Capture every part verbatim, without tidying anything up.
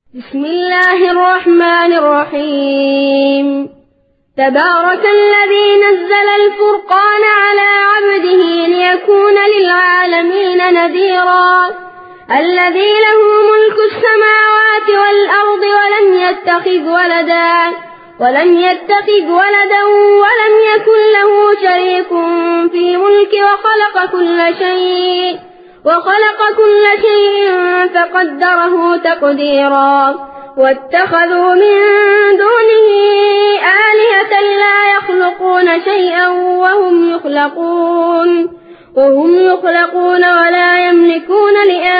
بسم الله الرحمن الرحيم تبارك الذي نزل الفرقان على عبده ليكون للعالمين نذيرا الذي له ملك السماوات والأرض ولم يتخذ ولدا ولم يتخذ ولدا ولم يكن له شريك في الملك وخلق كل شيء وخلق كل شيء فقدره تقديرا واتخذوا من دونه آلهة لا يخلقون شيئا وهم يخلقون وهم يخلقون ولا يملكون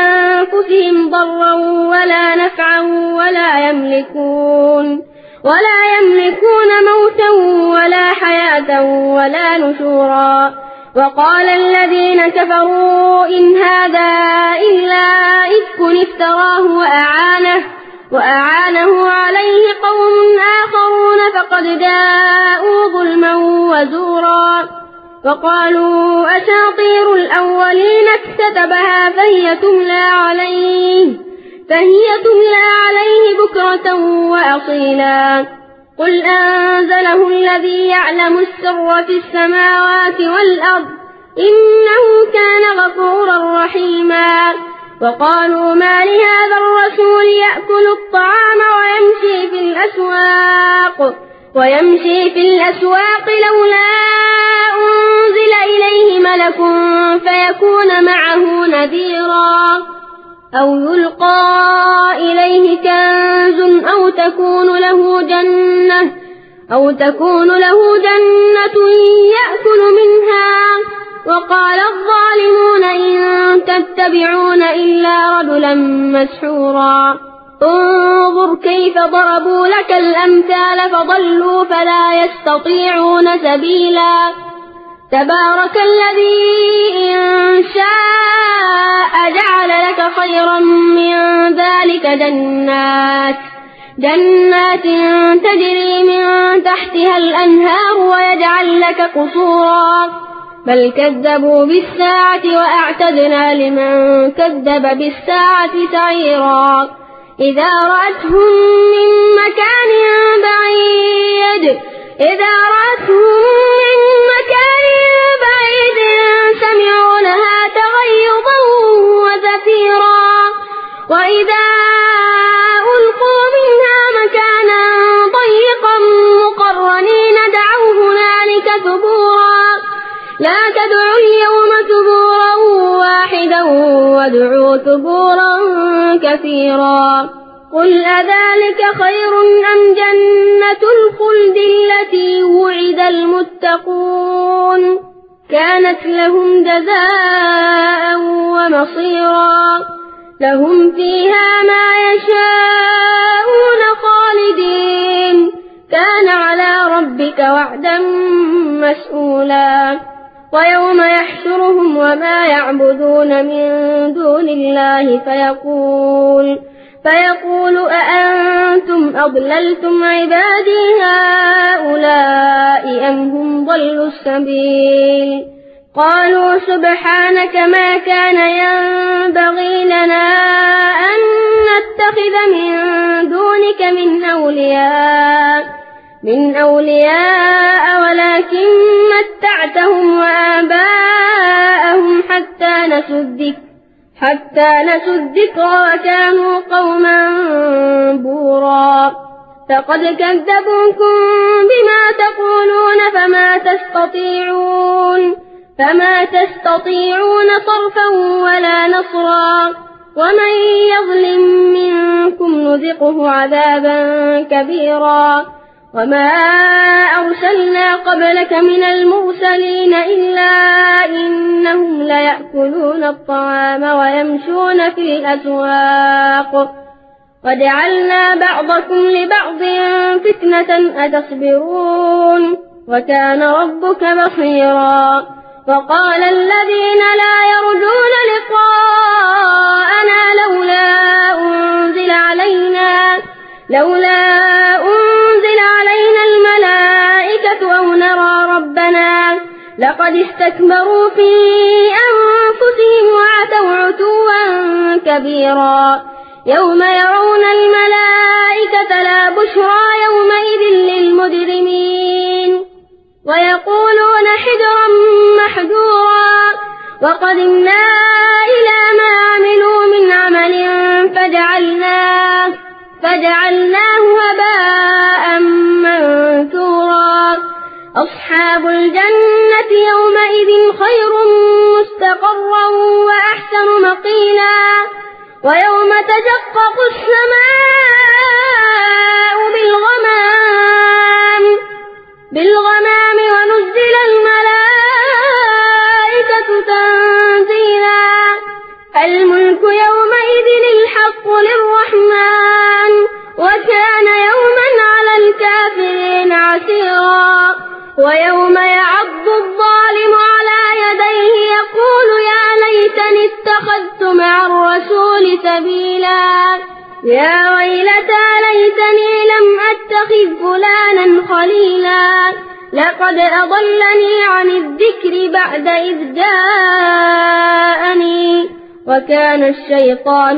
لأنفسهم ضرا ولا نفعا ولا يملكون ولا يملكون موتا ولا حياة ولا نشورا وقال الذين كفروا إن هذا إلا إفك افتراه وأعانه وأعانه عليه قوم آخرون فقد جاءوا ظلما وزورا وقالوا أساطير الأولين اكتتبها فهي تملى عليه فهي تملى عليه بكرة وأصيلا قل أنزله الذي يعلم السر في السماوات والأرض إنه كان غفورا رحيما وقالوا ما لهذا الرسول يأكل الطعام ويمشي في الأسواق ويمشي في الأسواق لولا أنزل إليه ملك فيكون معه نذيرا أو يلقى إليه كنز أو تكون له جنة أو تكون له جنة يأكل منها وقال الظالمون إن تتبعون إلا رجلا مسحورا انظر كيف ضربوا لك الأمثال فضلوا فلا يستطيعون سبيلا تبارك الذي إن شاء جعل لك خيرا من ذلك جنات جنات تجري من تحتها الأنهار ويجعل لك قصورا بل كذبوا بالساعة وأعتدنا لمن كذب بالساعة سعيرا إذا رأتهم من مكان بعيد إذا رأتهم من مكان بعيد سمعوا لها تغيظا وزفيرا وإذا ألقوا منها مكانا ضيقا مقرنين دعوا هنالك ثبورا لا تدعوا اليوم ثبورا واحدا وادعوا ثبورا كثيرا قل أذلك خير أم جنة الخلد التي وعد المتقون كانت لهم جزاء ومصيرا لهم فيها ما يشاءون خالدين كان على ربك وعدا مسئولا ويوم يحشرهم وما يعبدون من دون الله فيقول فيقول أأنتم أضللتم عبادي هؤلاء أم هم ضلوا السبيل قالوا سبحانك ما كان ينبغي لنا أن نتخذ من دونك من أولياء من أولياء ولكن متعتهم وآباءهم حتى نسوا الذكر حتى نسوا الذكر وكانوا قوما بورا فقد كذبوكم بما تقولون فما تستطيعون فما تستطيعون صرفا ولا نصرا ومن يظلم منكم نذقه عذابا كبيرا وما أرسلنا قبلك من المرسلين إلا إنهم ليأكلون الطعام ويمشون في الأسواق وجعلنا بعضكم لبعض فتنة أتصبرون وكان ربك بصيرا وقال الذين لا يرجون لقاءنا لولا أنزل علينا لولا أنزل علينا الملائكة أو نرى ربنا لقد استكبروا في أنفسهم وعتوا عتوا كبيرا يوم يرون الملائكة وقدمنا إلى ما عملوا من عمل فجعلناه, فجعلناه هباء منثورا أصحاب الجنة يومئذ خير مستقرا وأحسن مقيلا ويوم تشقق السماء بالغمام, بالغمام ونزل الملائكة تنزيلا الملك يومئذ الحق للرحمن وكان يوما على الكافرين عسيرا ويوم يعض الظالم على يديه يقول يا ليتني اتخذت مع الرسول سبيلا يا ويلتى ليتني لم أتخذ فلانا خليلا لقد أضلني عن الذكر بعد إذ جاءني وكان الشيطان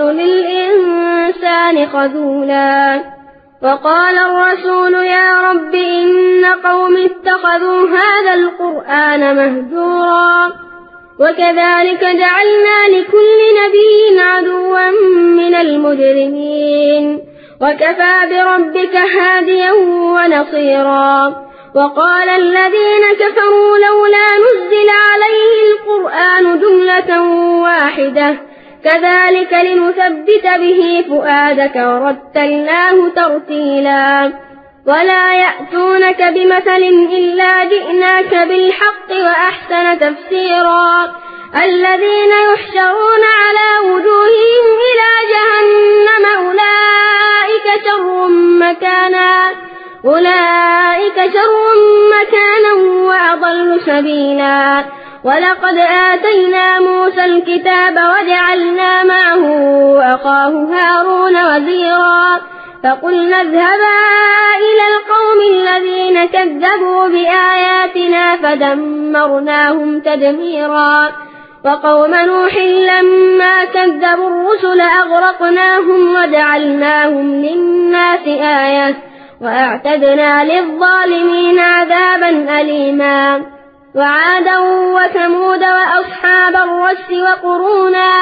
للإنسان خذولا وقال الرسول يا رب إن قوم اتخذوا هذا القرآن مهجورا وكذلك جعلنا لكل نبي عدوا من المجرمين وكفى بربك هاديا ونصيرا وقال الذين كفروا لولا نزل عليه القرآن جملة واحدة كذلك لنثبت به فؤادك ورتلناه ترتيلا ولا يأتونك بمثل إلا جئناك بالحق وأحسن تفسيرا الذين يحشرون على وجوههم إلى جهنم أولئك شر مكانا أولئك شر مكانا وأضل سبيلا ولقد آتينا موسى الكتاب وجعلنا معه أخاه هارون وزيرا فقلنا اذهبا إلى القوم الذين كذبوا بآياتنا فدمرناهم تدميرا وقوم نوح لما كذبوا الرسل أغرقناهم وجعلناهم للناس آية وأعتدنا للظالمين عذابا أليما وعادا وثمود وأصحاب الرس وقرونا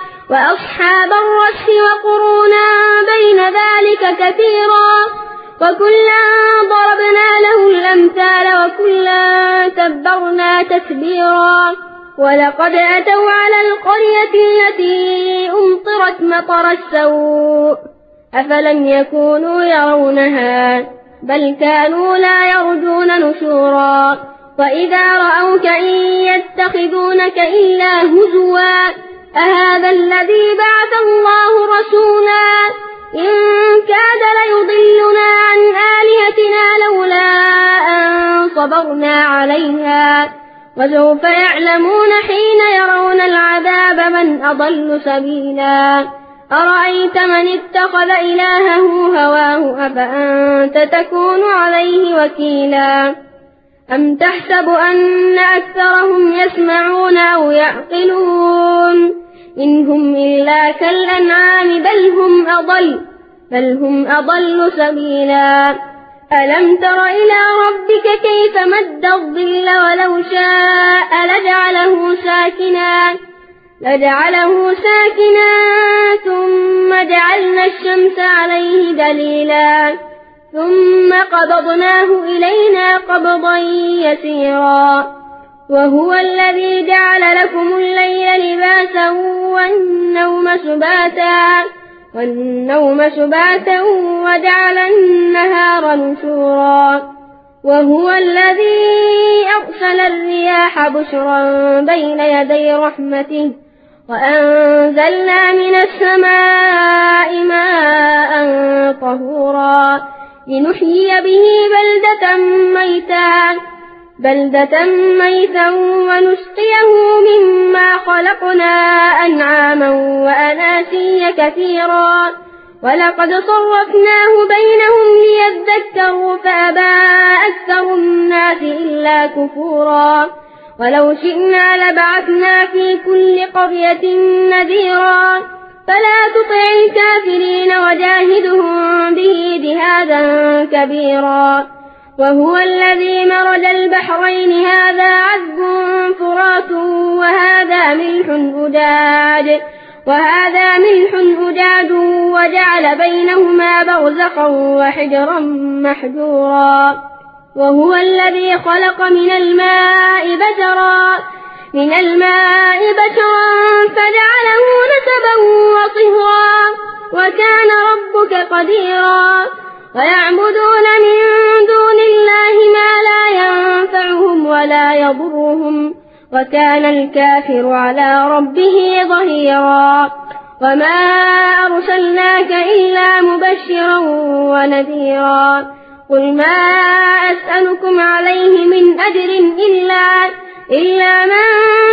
وأصحاب الرس وقرونا بين ذلك كثيرا وكلا ضربنا له الأمثال وكلا تبرنا تتبيرا ولقد أتوا على القرية التي أمطرت مطر السوء أفلم يكونوا يرونها بل كانوا لا يرجون نشورا وإذا رأوك إن يتخذونك إلا هزوا أهذا الذي بعث الله رسولا إن كاد ليضلنا عن آلهتنا لولا أن صبرنا عليها وسوف يعلمون حين يرون العذاب من أضل سبيلا أرأيت من اتخذ إلهه هواه أفأنت تكون عليه وكيلا أم تحسب أن أكثرهم يسمعون أو يعقلون إن هم إلا كالأنعام بل هم أضل بل هم أضل سبيلا ألم تر إلى ربك كيف مد الظل ولو شاء لجعله ساكنا لجعله ساكنا ثم جعلنا الشمس عليه دليلا ثم قبضناه إلينا قبضا يسيرا وهو الذي جعل لكم الليل لباسا والنوم سباتا والنوم سباتا وجعل النهار نشورا وهو الذي أرسل الرياح بشرا بين يدي رحمته وأنزلنا من السماء ماء طهورا لنحيي به بلدة ميتا بلدة ميتا ونسقيه مما خلقنا أنعاما وأناسيا كثيرا ولقد صرفناه بينهم ليذكروا فأبى أكثر الناس إلا كفورا ولو شئنا لبعثنا في كل قرية نذيرا فلا تطع الكافرين وجاهدهم به جهادا كبيرا وهو الذي مرج البحرين هذا عذب فرات وهذا ملح أجاج وهذا ملح أجاج وجعل بينهما برزخا وحجرا محجورا وهو الذي خلق من الماء بشرا من الماء بشرا فجعله نسبا وصهرا وكان ربك قديرا ويعبدون من دون الله ما لا ينفعهم ولا يضرهم وكان الكافر على ربه ظهيرا وما أرسلناك إلا مبشرا ونذيرا قل ما أسألكم عليه من أجر إلا, إلا من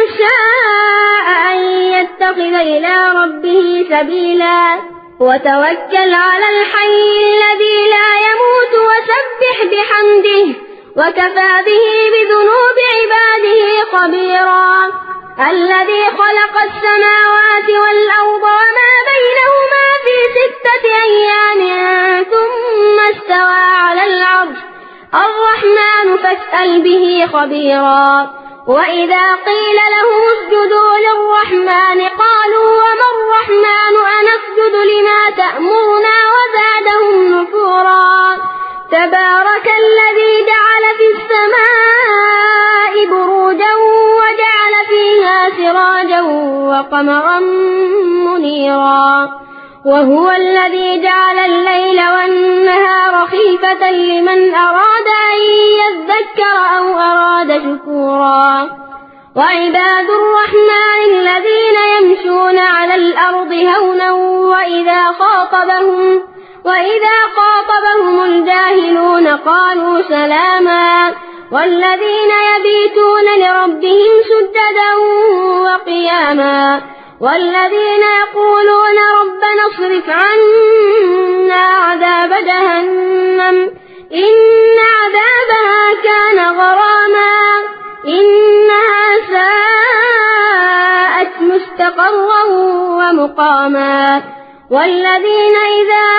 شاء أن يتخذ إلى ربه سبيلا وتوكل على الحي الذي لا يموت وسبح بحمده وكفى به بذنوب عباده خبيرا الذي خلق السماوات والأرض وما بينهما في ستة أيام ثم استوى على العرش الرحمن فاسأل به خبيرا وإذا قيل لهم اسجدوا للرحمن قالوا وما الرحمن أنسجد لما تأمرنا وزادهم نفورا تبارك الذي جعل في السماء بروجا وجعل فيها سراجا وقمرا منيرا وهو الذي جعل الليل والنهار خلفة لمن أراد أن يذكر أو أراد شكورا وعباد الرحمن الذين يمشون على الأرض هونا وإذا خاطبهم وإذا خاطبهم الجاهلون قالوا سلاما والذين يبيتون لربهم سجدا وقياما والذين يقولون ربنا اصرف عنا عذاب جهنم إن عذابها كان غراما إنها ساءت مستقرا ومقاما والذين إذا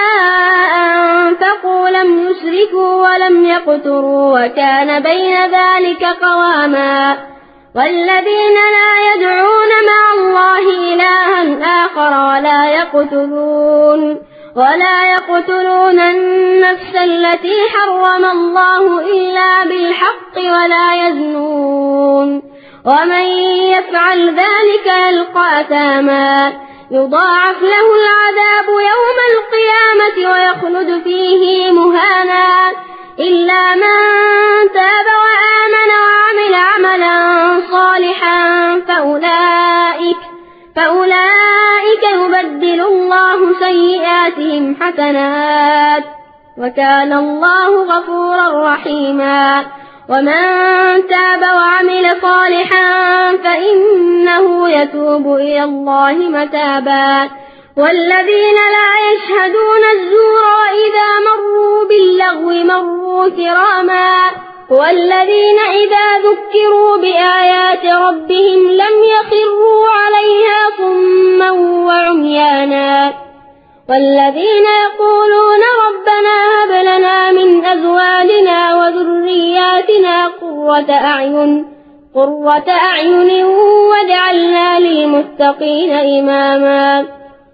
أنفقوا لم يسرفوا ولم يقتروا وكان بين ذلك قواما والذين لا يدعون مع الله إلها آخر ولا يقتلون ولا يقتلون النفس التي حرم الله إلا بالحق ولا يزنون ومن يفعل ذلك يلقى أثاما يضاعف له العذاب يوم القيامة ويخلد فيه مهانا إلا من تاب وآمن وعمل عملا صالحا فأولئك, فأولئك يبدل الله سيئاتهم حسنات وكان الله غفورا رحيما ومن تاب وعمل صالحا فإنه يتوب إلى الله متابا والذين لا يشهدون الزور وإذا مروا باللغو مروا كراما والذين إذا ذكروا بآيات ربهم لم يخروا عليها صما وعميانا والذين يقولون ربنا هب لنا من أزواجنا وذرياتنا قرة أعين قرة أعين واجعلنا للمتقين إماما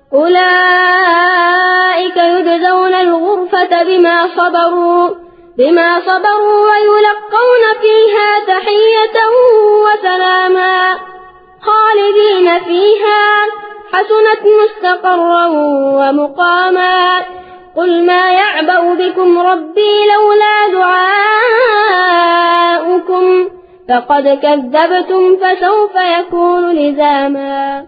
أولئك يجزون الغرفة بما صبروا بما صبروا ويلقون فيها تحية وسلاما خالدين فيها حسنت مستقرا ومقاما قل ما يعبأ بكم ربي لولا دعاؤكم فقد كذبتم فسوف يكون لزاما